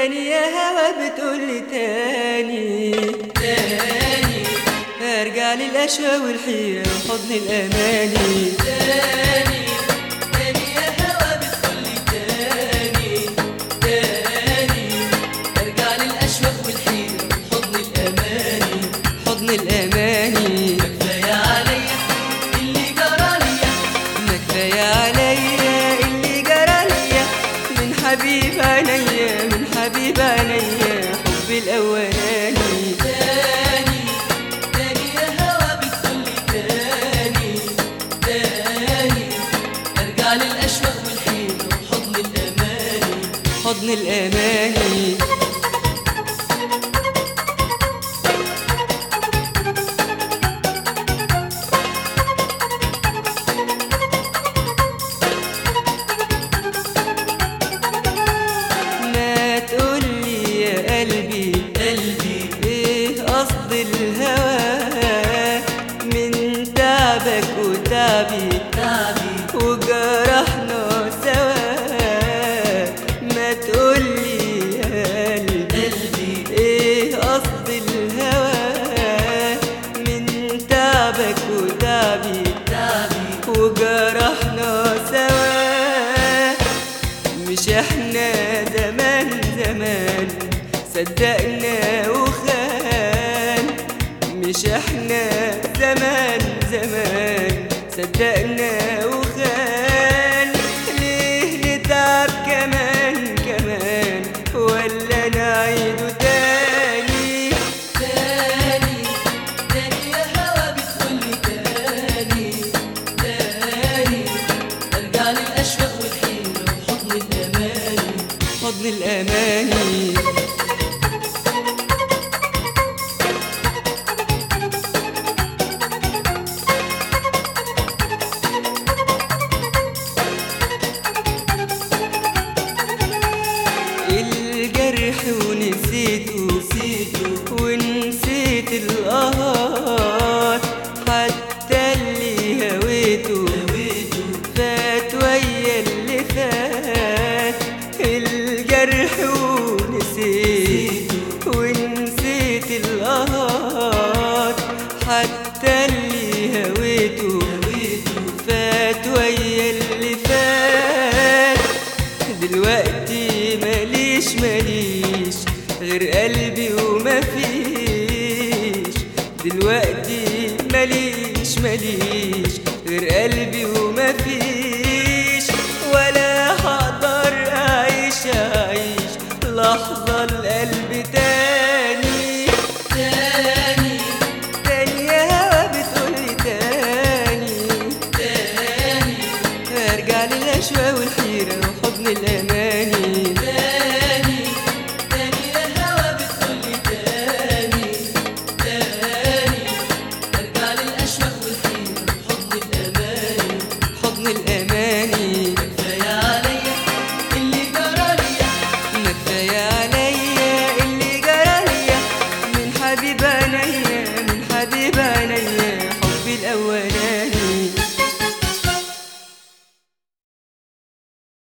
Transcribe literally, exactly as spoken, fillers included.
تاني يا هوا بتقولي تاني تاني ارجع للقشا والحيرة وحضن الأماني. تاني تاني يا هوا بتقولي تاني تاني ارجع للأشواق والحيرة وحضن الأماني. حضن الأماني ما كفاية عليا اللي جراليا ما كفاية عليا اللي جراليا من حبيب عينيا من حبيب عينيا حبي الأولاني. تاني تاني يا هوا بتقولي تاني تاني ارجع للأشواق والحيرة وحضن الأماني. حضن الأماني ما تقولي يا قلبي قلبي ايه قصد الهوى من تعبك وتعبي تعبي وجرحنا سوا. ما تقولي يا قلبي قلبي ايه قصد الهوى من تعبك وتعبي تعبي وجرحنا سوا. مش احنا زمان زمان صدقنا وخان مش احنا زمان زمان صدقنا وخان ليه نتعب كمان كمان ولا نعيده تاني. تاني تاني يا هوا بتقولي تاني تاني ارجع للأشواق والحيرة وحضن الأماني. حضن الأماني الجرح ونسيته نسيته ونسيت القهار حتى اللي هويته هويته فات ويا اللي فات. الجرح ونسيت ونسيت القهار حتى اللي هويته هويته فات ويا اللي فات. دلوقتي ماليش ماليش غير قلبي وما فيش. دلوقتي ماليش ماليش غير قلبي وما فيش ولا هقدر أعيش أعيش لحظة القلب تاني. تاني تاني يا هوا بتقولي تاني تاني ارجع للأشواق والحيرة